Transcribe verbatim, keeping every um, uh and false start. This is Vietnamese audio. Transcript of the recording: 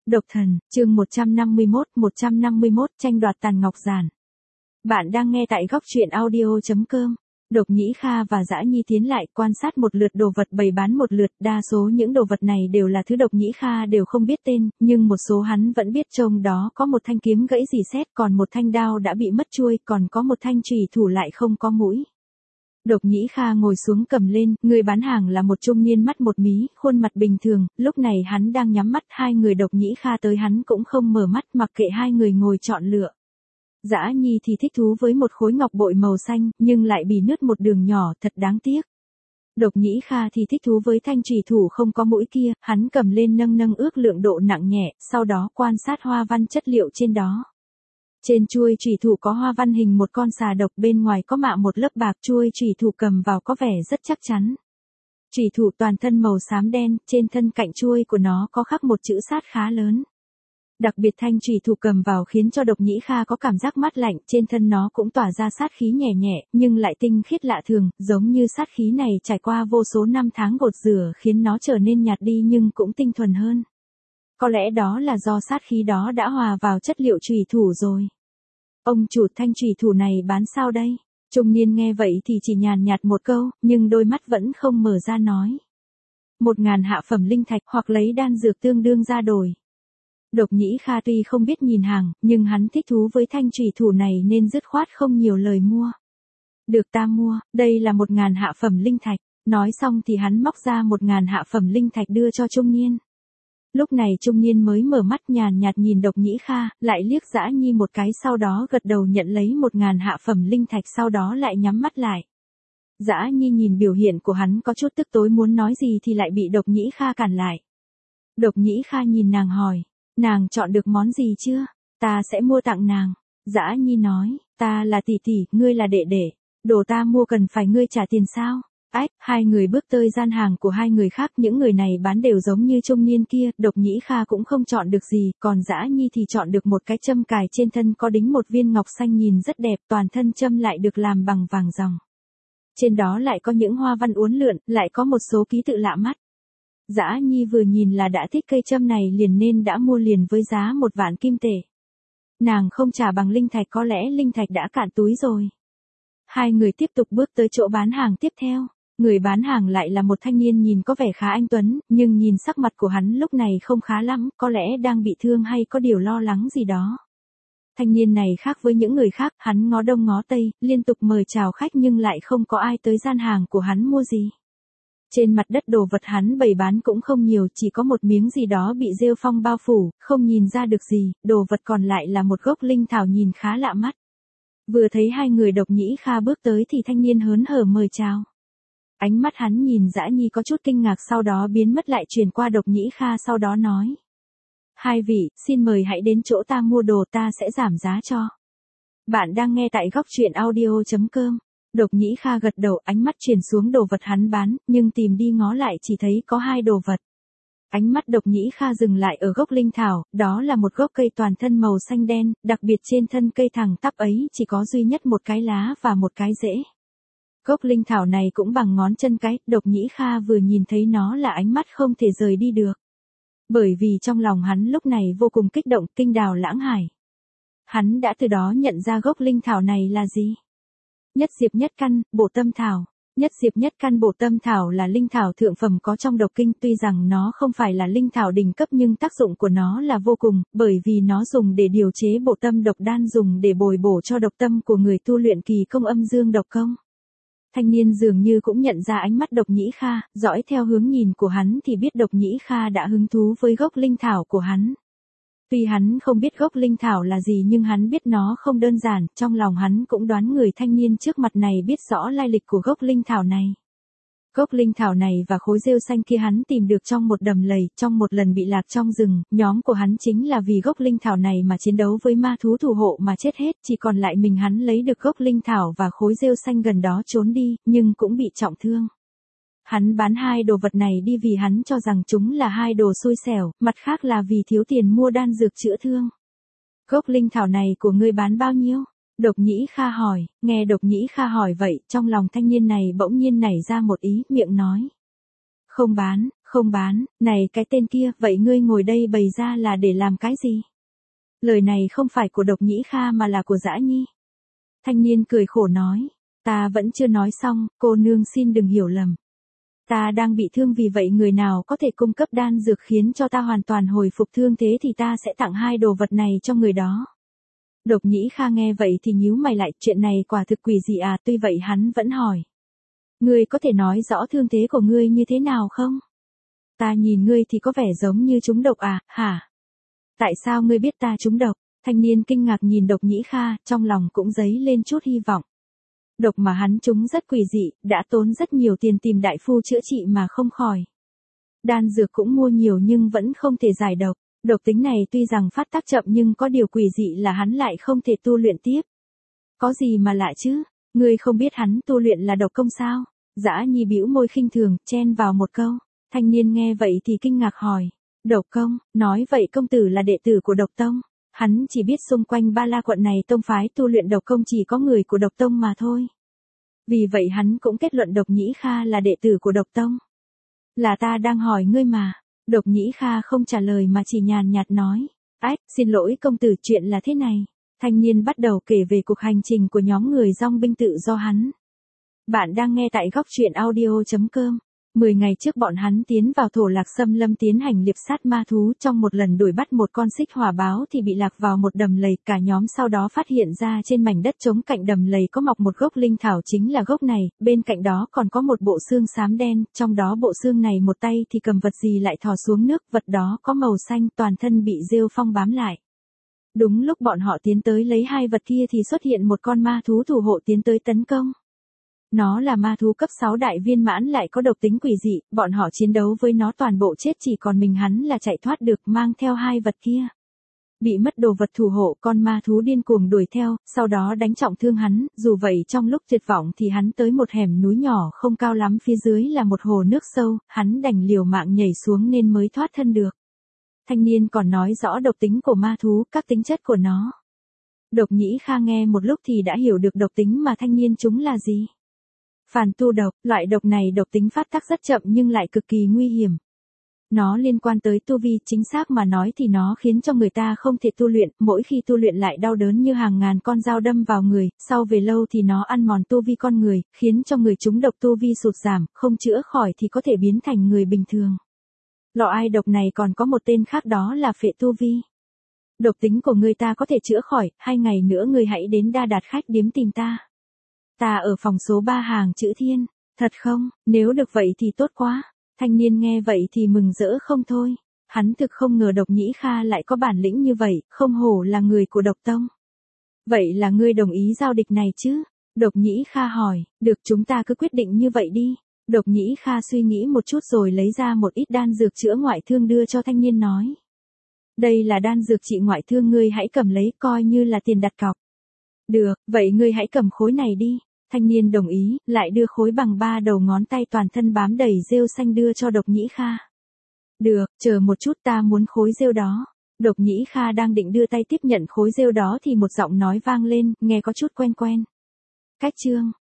Độc thần, chương một trăm năm mươi mốt, một trăm năm mươi mốt tranh đoạt tàn ngọc giản. Bạn đang nghe tại góc truyện audio chấm com. Độc Nhĩ Kha và Dã Nhi tiến lại quan sát một lượt đồ vật bày bán một lượt, đa số những đồ vật này đều là thứ Độc Nhĩ Kha đều không biết tên, nhưng một số hắn vẫn biết, trong đó có một thanh kiếm gãy rỉ sét, còn một thanh đao đã bị mất chuôi, còn có một thanh chùy thủ lại không có mũi. Độc Nhĩ Kha ngồi xuống cầm lên, người bán hàng là một trung niên mắt một mí, khuôn mặt bình thường, lúc này hắn đang nhắm mắt, hai người Độc Nhĩ Kha tới hắn cũng không mở mắt, mặc kệ hai người ngồi chọn lựa. Dã Nhi thì thích thú với một khối ngọc bội màu xanh, nhưng lại bị nứt một đường nhỏ, thật đáng tiếc. Độc Nhĩ Kha thì thích thú với thanh chùy thủ không có mũi kia, hắn cầm lên nâng nâng ước lượng độ nặng nhẹ, sau đó quan sát hoa văn chất liệu trên đó. Trên chuôi chùy thủ có hoa văn hình một con xà độc, bên ngoài có mạ một lớp bạc, chuôi chùy thủ cầm vào có vẻ rất chắc chắn. Chùy thủ toàn thân màu xám đen, trên thân cạnh chuôi của nó có khắc một chữ sát khá lớn. Đặc biệt thanh chùy thủ cầm vào khiến cho Độc Nhĩ Kha có cảm giác mát lạnh, trên thân nó cũng tỏa ra sát khí nhẹ nhẹ, nhưng lại tinh khiết lạ thường, giống như sát khí này trải qua vô số năm tháng gột rửa khiến nó trở nên nhạt đi nhưng cũng tinh thuần hơn. Có lẽ đó là do sát khí đó đã hòa vào chất liệu chùy thủ rồi. Ông chủ, thanh chùy thủ này bán sao đây? Trung niên nghe vậy thì chỉ nhàn nhạt một câu, nhưng đôi mắt vẫn không mở ra nói. Một ngàn hạ phẩm linh thạch hoặc lấy đan dược tương đương ra đổi. Độc Nhĩ Kha tuy không biết nhìn hàng, nhưng hắn thích thú với thanh chùy thủ này nên dứt khoát không nhiều lời mua. Được, ta mua, đây là một ngàn hạ phẩm linh thạch. Nói xong thì hắn móc ra một ngàn hạ phẩm linh thạch đưa cho trung niên. Lúc này trung niên mới mở mắt, nhàn nhạt nhìn Độc Nhĩ Kha, lại liếc Dã Nhi một cái, sau đó gật đầu nhận lấy một ngàn hạ phẩm linh thạch, sau đó lại nhắm mắt lại. Dã Nhi nhìn biểu hiện của hắn có chút tức tối, muốn nói gì thì lại bị Độc Nhĩ Kha cản lại. Độc Nhĩ Kha nhìn nàng hỏi, nàng chọn được món gì chưa? Ta sẽ mua tặng nàng. Dã Nhi nói, ta là tỷ tỷ, ngươi là đệ đệ, đồ ta mua cần phải ngươi trả tiền sao? Ách, hai người bước tới gian hàng của hai người khác, những người này bán đều giống như trung niên kia, Độc Nhĩ Kha cũng không chọn được gì, còn Dã Nhi thì chọn được một cái châm cài trên thân có đính một viên ngọc xanh nhìn rất đẹp, toàn thân châm lại được làm bằng vàng ròng. Trên đó lại có những hoa văn uốn lượn, lại có một số ký tự lạ mắt. Dã Nhi vừa nhìn là đã thích cây châm này liền nên đã mua liền với giá một vạn kim tệ. Nàng không trả bằng linh thạch, có lẽ linh thạch đã cạn túi rồi. Hai người tiếp tục bước tới chỗ bán hàng tiếp theo. Người bán hàng lại là một thanh niên nhìn có vẻ khá anh tuấn, nhưng nhìn sắc mặt của hắn lúc này không khá lắm, có lẽ đang bị thương hay có điều lo lắng gì đó. Thanh niên này khác với những người khác, hắn ngó đông ngó tây, liên tục mời chào khách nhưng lại không có ai tới gian hàng của hắn mua gì. Trên mặt đất đồ vật hắn bày bán cũng không nhiều, chỉ có một miếng gì đó bị rêu phong bao phủ, không nhìn ra được gì, đồ vật còn lại là một gốc linh thảo nhìn khá lạ mắt. Vừa thấy hai người Độc Nhĩ Kha bước tới thì thanh niên hớn hở mời chào. Ánh mắt hắn nhìn Dã Nhi có chút kinh ngạc, sau đó biến mất lại chuyển qua Độc Nhĩ Kha, sau đó nói. Hai vị, xin mời hãy đến chỗ ta mua đồ, ta sẽ giảm giá cho. Bạn đang nghe tại góc truyện audio chấm com. Độc Nhĩ Kha gật đầu, ánh mắt chuyển xuống đồ vật hắn bán, nhưng tìm đi ngó lại chỉ thấy có hai đồ vật. Ánh mắt Độc Nhĩ Kha dừng lại ở gốc linh thảo, đó là một gốc cây toàn thân màu xanh đen, đặc biệt trên thân cây thẳng tắp ấy chỉ có duy nhất một cái lá và một cái rễ. Gốc linh thảo này cũng bằng ngón chân cái, Độc Nhĩ Kha vừa nhìn thấy nó là ánh mắt không thể rời đi được. Bởi vì trong lòng hắn lúc này vô cùng kích động, kinh đào lãng hải. Hắn đã từ đó nhận ra gốc linh thảo này là gì. Nhất diệp nhất căn, bổ tâm thảo. Nhất diệp nhất căn bổ tâm thảo là linh thảo thượng phẩm có trong độc kinh, tuy rằng nó không phải là linh thảo đỉnh cấp nhưng tác dụng của nó là vô cùng, bởi vì nó dùng để điều chế bổ tâm độc đan, dùng để bồi bổ cho độc tâm của người tu luyện kỳ công âm dương độc công. Thanh niên dường như cũng nhận ra ánh mắt Độc Nhĩ Kha, dõi theo hướng nhìn của hắn thì biết Độc Nhĩ Kha đã hứng thú với gốc linh thảo của hắn. Tuy hắn không biết gốc linh thảo là gì nhưng hắn biết nó không đơn giản, trong lòng hắn cũng đoán người thanh niên trước mặt này biết rõ lai lịch của gốc linh thảo này. Gốc linh thảo này và khối rêu xanh kia hắn tìm được trong một đầm lầy, trong một lần bị lạc trong rừng, nhóm của hắn chính là vì gốc linh thảo này mà chiến đấu với ma thú thủ hộ mà chết hết, chỉ còn lại mình hắn lấy được gốc linh thảo và khối rêu xanh gần đó trốn đi, nhưng cũng bị trọng thương. Hắn bán hai đồ vật này đi vì hắn cho rằng chúng là hai đồ xui xẻo, mặt khác là vì thiếu tiền mua đan dược chữa thương. Gốc linh thảo này của ngươi bán bao nhiêu? Độc Nhĩ Kha hỏi, nghe Độc Nhĩ Kha hỏi vậy, trong lòng thanh niên này bỗng nhiên nảy ra một ý, miệng nói. Không bán, Không bán, này cái tên kia, vậy ngươi ngồi đây bày ra là để làm cái gì? Lời này không phải của Độc Nhĩ Kha mà là của Dã Nhi. Thanh niên cười khổ nói, ta vẫn chưa nói xong, cô nương xin đừng hiểu lầm. Ta đang bị thương, vì vậy người nào có thể cung cấp đan dược khiến cho ta hoàn toàn hồi phục thương thế thì ta sẽ tặng hai đồ vật này cho người đó. Độc Nhĩ Kha nghe vậy thì nhíu mày lại, chuyện này quả thực quỷ dị à, tuy vậy hắn vẫn hỏi. Ngươi có thể nói rõ thương thế của ngươi như thế nào không? Ta nhìn ngươi thì có vẻ giống như trúng độc à, hả? Tại sao ngươi biết ta trúng độc? Thanh niên kinh ngạc nhìn Độc Nhĩ Kha, trong lòng cũng dấy lên chút hy vọng. Độc mà hắn trúng rất quỷ dị, đã tốn rất nhiều tiền tìm đại phu chữa trị mà không khỏi. Đan dược cũng mua nhiều nhưng vẫn không thể giải độc. Độc tính này tuy rằng phát tác chậm nhưng có điều quỷ dị là hắn lại không thể tu luyện tiếp. Có gì mà lạ chứ? Ngươi không biết hắn tu luyện là độc công sao? Dã Nhi bĩu môi khinh thường, chen vào một câu. Thanh niên nghe vậy thì kinh ngạc hỏi. Độc công, nói vậy công tử là đệ tử của Độc Tông. Hắn chỉ biết xung quanh Ba La quận này tông phái tu luyện độc công chỉ có người của Độc Tông mà thôi. Vì vậy hắn cũng kết luận Độc Nhĩ Kha là đệ tử của Độc Tông. Là ta đang hỏi ngươi mà. Độc Nhĩ Kha không trả lời mà chỉ nhàn nhạt nói. Ách, xin lỗi công tử, chuyện là thế này. Thanh niên bắt đầu kể về cuộc hành trình của nhóm người dòng binh tự do hắn. Bạn đang nghe tại góc truyện audio chấm com. Mười ngày trước bọn hắn tiến vào Thổ Lạc Xâm Lâm tiến hành liệp sát ma thú, trong một lần đuổi bắt một con xích hỏa báo thì bị lạc vào một đầm lầy, cả nhóm sau đó phát hiện ra trên mảnh đất trống cạnh đầm lầy có mọc một gốc linh thảo, chính là gốc này, bên cạnh đó còn có một bộ xương xám đen, trong đó bộ xương này một tay thì cầm vật gì lại thò xuống nước, vật đó có màu xanh, toàn thân bị rêu phong bám lại. Đúng lúc bọn họ tiến tới lấy hai vật kia thì xuất hiện một con ma thú thủ hộ tiến tới tấn công. Nó là ma thú cấp sáu đại viên mãn lại có độc tính quỷ dị, bọn họ chiến đấu với nó toàn bộ chết, chỉ còn mình hắn là chạy thoát được, mang theo hai vật kia. Bị mất đồ vật thủ hộ, con ma thú điên cuồng đuổi theo, sau đó đánh trọng thương hắn, dù vậy trong lúc tuyệt vọng thì hắn tới một hẻm núi nhỏ không cao lắm, phía dưới là một hồ nước sâu, hắn đành liều mạng nhảy xuống nên mới thoát thân được. Thanh niên còn nói rõ độc tính của ma thú, các tính chất của nó. Độc Nhĩ Kha nghe một lúc thì đã hiểu được độc tính mà thanh niên chúng là gì. Phản tu độc, loại độc này độc tính phát tác rất chậm nhưng lại cực kỳ nguy hiểm. Nó liên quan tới tu vi, chính xác mà nói thì nó khiến cho người ta không thể tu luyện, mỗi khi tu luyện lại đau đớn như hàng ngàn con dao đâm vào người, sau về lâu thì nó ăn mòn tu vi con người, khiến cho người trúng độc tu vi sụt giảm, không chữa khỏi thì có thể biến thành người bình thường. Loại độc này còn có một tên khác, đó là phệ tu vi. Độc tính của người ta có thể chữa khỏi, hai ngày nữa người hãy đến Đa Đạt khách điếm tìm ta. Ta ở phòng số ba hàng chữ Thiên. Thật không? Nếu được vậy thì tốt quá. Thanh niên nghe vậy thì mừng rỡ không thôi. Hắn thực không ngờ Độc Nhĩ Kha lại có bản lĩnh như vậy, không hổ là người của Độc Tông. Vậy là ngươi đồng ý giao dịch này chứ? Độc Nhĩ Kha hỏi. Được, chúng ta cứ quyết định như vậy đi. Độc Nhĩ Kha suy nghĩ một chút rồi lấy ra một ít đan dược chữa ngoại thương đưa cho thanh niên nói. Đây là đan dược trị ngoại thương, ngươi hãy cầm lấy coi như là tiền đặt cọc. Được, vậy ngươi hãy cầm khối này đi. Thanh niên đồng ý, lại đưa khối bằng ba đầu ngón tay toàn thân bám đầy rêu xanh đưa cho Độc Nhĩ Kha. Được, chờ một chút, ta muốn khối rêu đó. Độc Nhĩ Kha đang định đưa tay tiếp nhận khối rêu đó thì một giọng nói vang lên, nghe có chút quen quen. Cách chương,